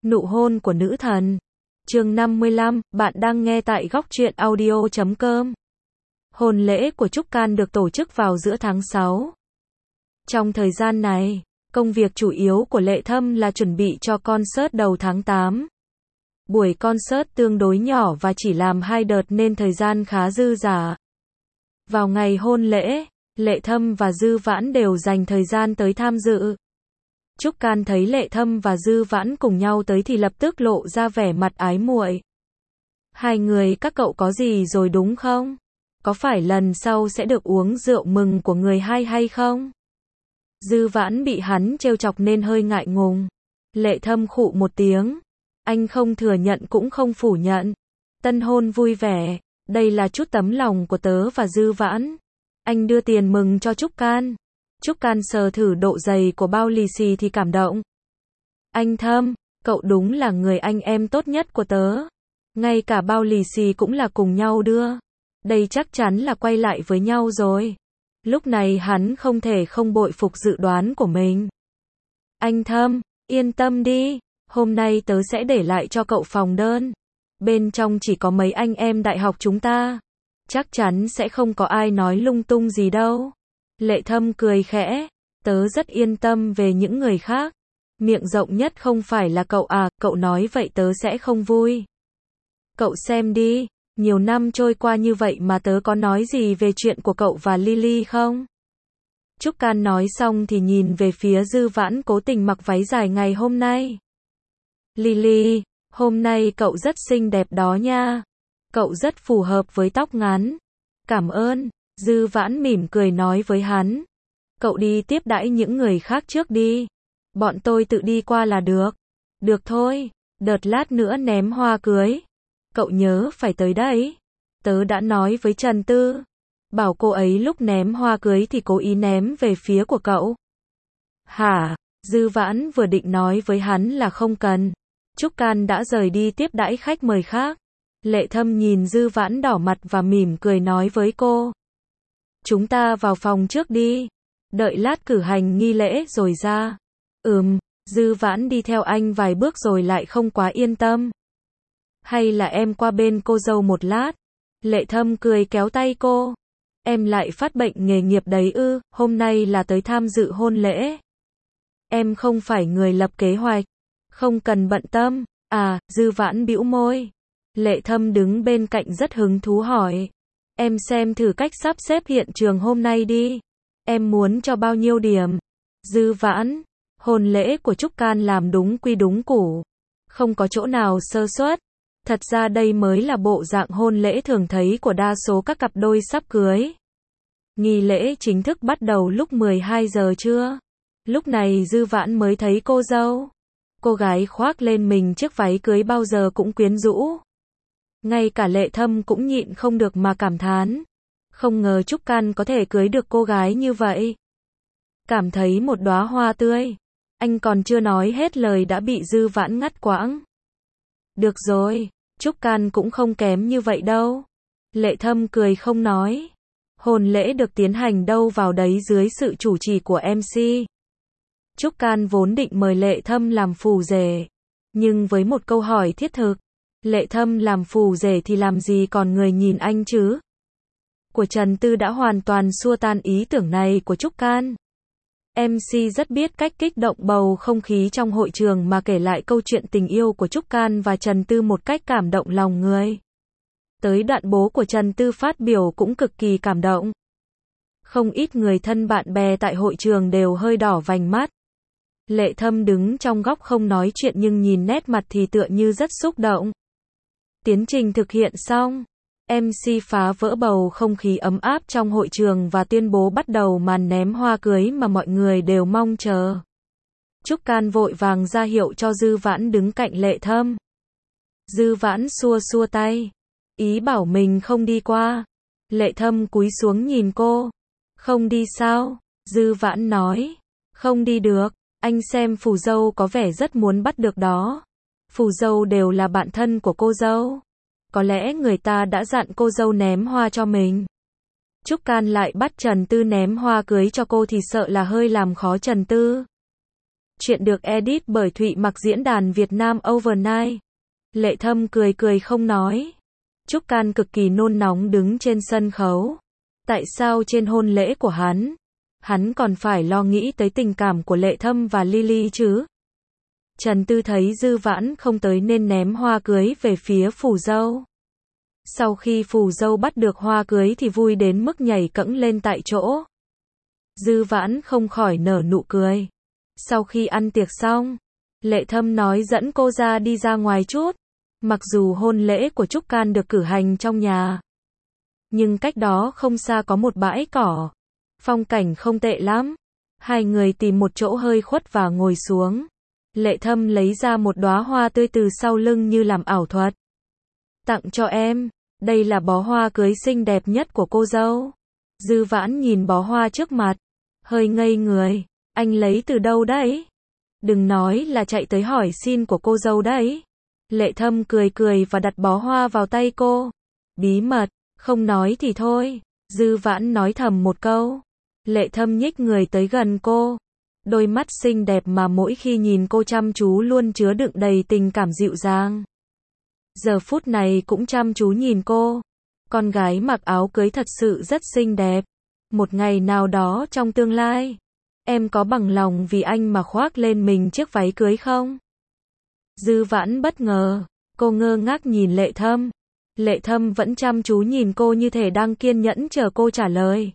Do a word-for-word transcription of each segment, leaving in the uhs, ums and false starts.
Nụ hôn của nữ thần. Chương năm mươi lăm, bạn đang nghe tại góc truyện audio chấm com. Hôn lễ của Trúc Can được tổ chức vào giữa tháng sáu. Trong thời gian này, công việc chủ yếu của Lệ Thâm là chuẩn bị cho concert đầu tháng tám. Buổi concert tương đối nhỏ và chỉ làm hai đợt nên thời gian khá dư dả. Vào ngày hôn lễ, Lệ Thâm và Dư Vãn đều dành thời gian tới tham dự. Trúc Can thấy Lệ Thâm và Dư Vãn cùng nhau tới thì lập tức lộ ra vẻ mặt ái muội. Hai người các cậu có gì rồi đúng không? Có phải lần sau sẽ được uống rượu mừng của người hai hay không? Dư Vãn bị hắn trêu chọc nên hơi ngại ngùng. Lệ Thâm khụ một tiếng. Anh không thừa nhận cũng không phủ nhận. Tân hôn vui vẻ, đây là chút tấm lòng của tớ và Dư Vãn. Anh đưa tiền mừng cho Trúc Can. Trúc Can sờ thử độ dày của bao lì xì thì cảm động. Anh Thâm, cậu đúng là người anh em tốt nhất của tớ. Ngay cả bao lì xì cũng là cùng nhau đưa. Đây chắc chắn là quay lại với nhau rồi. Lúc này hắn không thể không bội phục dự đoán của mình. Anh Thâm, yên tâm đi, hôm nay tớ sẽ để lại cho cậu phòng đơn. Bên trong chỉ có mấy anh em đại học chúng ta. Chắc chắn sẽ không có ai nói lung tung gì đâu. Lệ Thâm cười khẽ, tớ rất yên tâm về những người khác. Miệng rộng nhất không phải là cậu à, cậu nói vậy tớ sẽ không vui. Cậu xem đi, nhiều năm trôi qua như vậy mà tớ có nói gì về chuyện của cậu và Lily không? Trúc Can nói xong thì nhìn về phía Dư Vãn cố tình mặc váy dài ngày hôm nay. Lily, hôm nay cậu rất xinh đẹp đó nha. Cậu rất phù hợp với tóc ngắn. Cảm ơn. Dư Vãn mỉm cười nói với hắn. Cậu đi tiếp đãi những người khác trước đi. Bọn tôi tự đi qua là được. Được thôi, đợt lát nữa ném hoa cưới. Cậu nhớ phải tới đấy. Tớ đã nói với Trần Tư. Bảo cô ấy lúc ném hoa cưới thì cố ý ném về phía của cậu. Hả? Dư Vãn vừa định nói với hắn là không cần. Trúc Can đã rời đi tiếp đãi khách mời khác. Lệ Thâm nhìn Dư Vãn đỏ mặt và mỉm cười nói với cô. Chúng ta vào phòng trước đi. Đợi lát cử hành nghi lễ rồi ra. Ừm, Dư Vãn đi theo anh vài bước rồi lại không quá yên tâm. Hay là em qua bên cô dâu một lát. Lệ Thâm cười kéo tay cô. Em lại phát bệnh nghề nghiệp đấy ư, hôm nay là tới tham dự hôn lễ. Em không phải người lập kế hoạch. Không cần bận tâm. À, Dư Vãn bĩu môi. Lệ Thâm đứng bên cạnh rất hứng thú hỏi. Em xem thử cách sắp xếp hiện trường hôm nay đi. Em muốn cho bao nhiêu điểm? Dư Vãn, hôn lễ của Trúc Can làm đúng quy đúng củ. Không có chỗ nào sơ suất. Thật ra đây mới là bộ dạng hôn lễ thường thấy của đa số các cặp đôi sắp cưới. Nghi lễ chính thức bắt đầu lúc mười hai giờ trưa. Lúc này Dư Vãn mới thấy cô dâu. Cô gái khoác lên mình chiếc váy cưới bao giờ cũng quyến rũ. Ngay cả Lệ Thâm cũng nhịn không được mà cảm thán. Không ngờ Trúc Can có thể cưới được cô gái như vậy. Cảm thấy một đóa hoa tươi. Anh còn chưa nói hết lời đã bị Dư Vãn ngắt quãng. Được rồi, Trúc Can cũng không kém như vậy đâu. Lệ Thâm cười không nói. Hôn lễ được tiến hành đâu vào đấy dưới sự chủ trì của em xê. Trúc Can vốn định mời Lệ Thâm làm phù rể. Nhưng với một câu hỏi thiết thực. Lệ Thâm làm phù rể thì làm gì còn người nhìn anh chứ? Của Trần Tư đã hoàn toàn xua tan ý tưởng này của Trúc Can. em xê rất biết cách kích động bầu không khí trong hội trường mà kể lại câu chuyện tình yêu của Trúc Can và Trần Tư một cách cảm động lòng người. Tới đoạn bố của Trần Tư phát biểu cũng cực kỳ cảm động. Không ít người thân bạn bè tại hội trường đều hơi đỏ vành mắt. Lệ Thâm đứng trong góc không nói chuyện nhưng nhìn nét mặt thì tựa như rất xúc động. Tiến trình thực hiện xong, em xê phá vỡ bầu không khí ấm áp trong hội trường và tuyên bố bắt đầu màn ném hoa cưới mà mọi người đều mong chờ. Trúc Can vội vàng ra hiệu cho Dư Vãn đứng cạnh Lệ Thâm. Dư Vãn xua xua tay, ý bảo mình không đi qua. Lệ Thâm cúi xuống nhìn cô. Không đi sao? Dư Vãn nói. Không đi được, anh xem phù dâu có vẻ rất muốn bắt được đó. Phù dâu đều là bạn thân của cô dâu. Có lẽ người ta đã dặn cô dâu ném hoa cho mình. Trúc Can lại bắt Trần Tư ném hoa cưới cho cô thì sợ là hơi làm khó Trần Tư. Chuyện được edit bởi Thụy Mặc diễn đàn Việt Nam Overnight. Lệ Thâm cười cười không nói. Trúc Can cực kỳ nôn nóng đứng trên sân khấu. Tại sao trên hôn lễ của hắn, hắn còn phải lo nghĩ tới tình cảm của Lệ Thâm và Lily chứ? Trần Tư thấy Dư Vãn không tới nên ném hoa cưới về phía phù dâu. Sau khi phù dâu bắt được hoa cưới thì vui đến mức nhảy cẫng lên tại chỗ. Dư Vãn không khỏi nở nụ cười. Sau khi ăn tiệc xong, Lệ Thâm nói dẫn cô ra đi ra ngoài chút. Mặc dù hôn lễ của Trúc Can được cử hành trong nhà, nhưng cách đó không xa có một bãi cỏ. Phong cảnh không tệ lắm. Hai người tìm một chỗ hơi khuất và ngồi xuống. Lệ Thâm lấy ra một đóa hoa tươi từ sau lưng như làm ảo thuật. Tặng cho em. Đây là bó hoa cưới xinh đẹp nhất của cô dâu. Dư Vãn nhìn bó hoa trước mặt, hơi ngây người. Anh lấy từ đâu đấy? Đừng nói là chạy tới hỏi xin của cô dâu đấy. Lệ Thâm cười cười và đặt bó hoa vào tay cô. Bí mật, không nói thì thôi. Dư Vãn nói thầm một câu. Lệ Thâm nhích người tới gần cô. Đôi mắt xinh đẹp mà mỗi khi nhìn cô chăm chú luôn chứa đựng đầy tình cảm dịu dàng. Giờ phút này cũng chăm chú nhìn cô. Con gái mặc áo cưới thật sự rất xinh đẹp. Một ngày nào đó trong tương lai, em có bằng lòng vì anh mà khoác lên mình chiếc váy cưới không? Dư Vãn bất ngờ, cô ngơ ngác nhìn Lệ Thâm. Lệ Thâm vẫn chăm chú nhìn cô như thể đang kiên nhẫn chờ cô trả lời.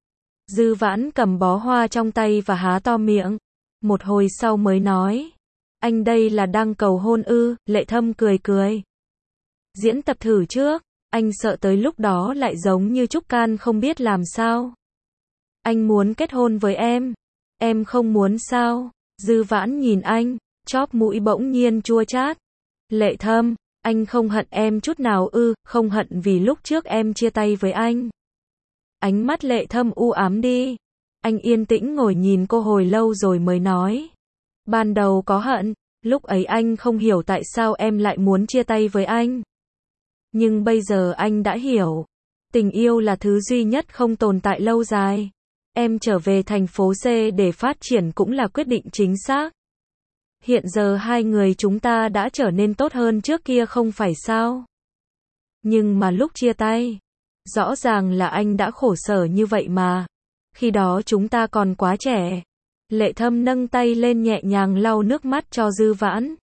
Dư Vãn cầm bó hoa trong tay và há to miệng. Một hồi sau mới nói. Anh đây là đang cầu hôn ư? Lệ Thâm cười cười. Diễn tập thử trước. Anh sợ tới lúc đó lại giống như Trúc Can không biết làm sao. Anh muốn kết hôn với em. Em không muốn sao? Dư Vãn nhìn anh, chóp mũi bỗng nhiên chua chát. Lệ Thâm, anh không hận em chút nào ư? Không hận vì lúc trước em chia tay với anh. Ánh mắt Lệ Thâm u ám đi. Anh yên tĩnh ngồi nhìn cô hồi lâu rồi mới nói. Ban đầu có hận, lúc ấy anh không hiểu tại sao em lại muốn chia tay với anh. Nhưng bây giờ anh đã hiểu. Tình yêu là thứ duy nhất không tồn tại lâu dài. Em trở về thành phố C để phát triển cũng là quyết định chính xác. Hiện giờ hai người chúng ta đã trở nên tốt hơn trước kia không phải sao? Nhưng mà lúc chia tay, rõ ràng là anh đã khổ sở như vậy mà. Khi đó chúng ta còn quá trẻ. Lệ Thâm nâng tay lên nhẹ nhàng lau nước mắt cho Dư Vãn.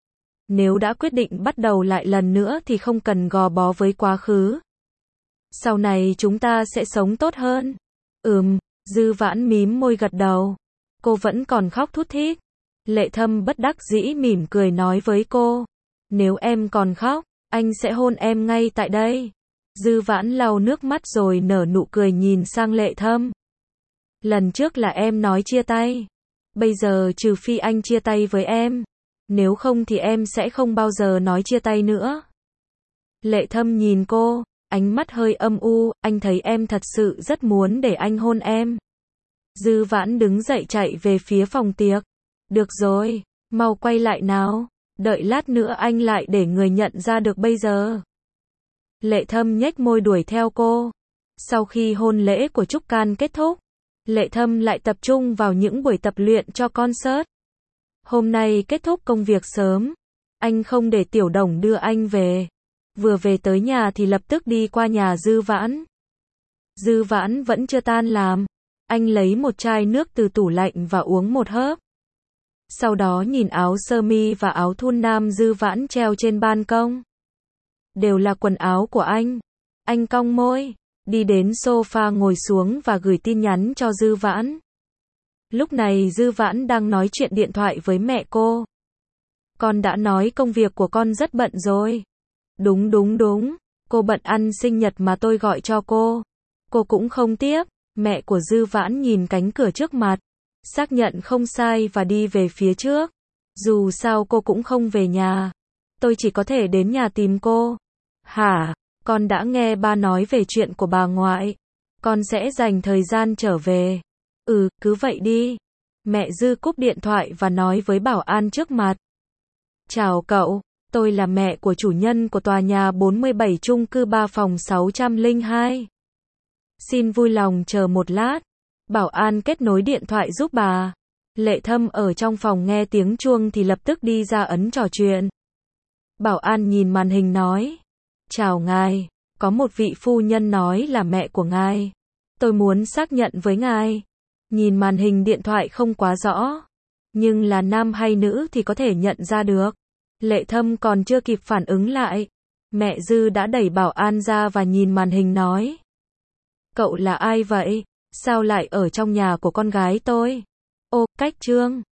Nếu đã quyết định bắt đầu lại lần nữa thì không cần gò bó với quá khứ. Sau này chúng ta sẽ sống tốt hơn. Ừm, Dư Vãn mím môi gật đầu. Cô vẫn còn khóc thút thít. Lệ Thâm bất đắc dĩ mỉm cười nói với cô. Nếu em còn khóc, anh sẽ hôn em ngay tại đây. Dư Vãn lau nước mắt rồi nở nụ cười nhìn sang Lệ Thâm. Lần trước là em nói chia tay. Bây giờ trừ phi anh chia tay với em. Nếu không thì em sẽ không bao giờ nói chia tay nữa. Lệ Thâm nhìn cô, ánh mắt hơi âm u, anh thấy em thật sự rất muốn để anh hôn em. Dư Vãn đứng dậy chạy về phía phòng tiệc. Được rồi, mau quay lại nào, đợi lát nữa anh lại để người nhận ra được bây giờ. Lệ Thâm nhếch môi đuổi theo cô. Sau khi hôn lễ của Trúc Can kết thúc, Lệ Thâm lại tập trung vào những buổi tập luyện cho concert. Hôm nay kết thúc công việc sớm, anh không để Tiểu Đồng đưa anh về. Vừa về tới nhà thì lập tức đi qua nhà Dư Vãn. Dư Vãn vẫn chưa tan làm. Anh lấy một chai nước từ tủ lạnh và uống một hớp. Sau đó nhìn áo sơ mi và áo thun nam Dư Vãn treo trên ban công. Đều là quần áo của anh. Anh cong môi, đi đến sofa ngồi xuống và gửi tin nhắn cho Dư Vãn. Lúc này Dư Vãn đang nói chuyện điện thoại với mẹ cô. Con đã nói công việc của con rất bận rồi. Đúng đúng đúng, cô bận ăn sinh nhật mà tôi gọi cho cô. Cô cũng không tiếp. Mẹ của Dư Vãn nhìn cánh cửa trước mặt, xác nhận không sai và đi về phía trước. Dù sao cô cũng không về nhà. Tôi chỉ có thể đến nhà tìm cô. Hả? Con đã nghe ba nói về chuyện của bà ngoại. Con sẽ dành thời gian trở về. Ừ, cứ vậy đi. Mẹ Dư cúp điện thoại và nói với bảo an trước mặt. Chào cậu, tôi là mẹ của chủ nhân của tòa nhà bốn mươi bảy chung cư ba phòng sáu trăm lẻ hai. Xin vui lòng chờ một lát. Bảo an kết nối điện thoại giúp bà. Lệ Thâm ở trong phòng nghe tiếng chuông thì lập tức đi ra ấn trò chuyện. Bảo an nhìn màn hình nói. Chào ngài, có một vị phu nhân nói là mẹ của ngài. Tôi muốn xác nhận với ngài. Nhìn màn hình điện thoại không quá rõ. Nhưng là nam hay nữ thì có thể nhận ra được. Lệ Thâm còn chưa kịp phản ứng lại. Mẹ Dư đã đẩy bảo an ra và nhìn màn hình nói. Cậu là ai vậy? Sao lại ở trong nhà của con gái tôi? Ô, Cách Trương.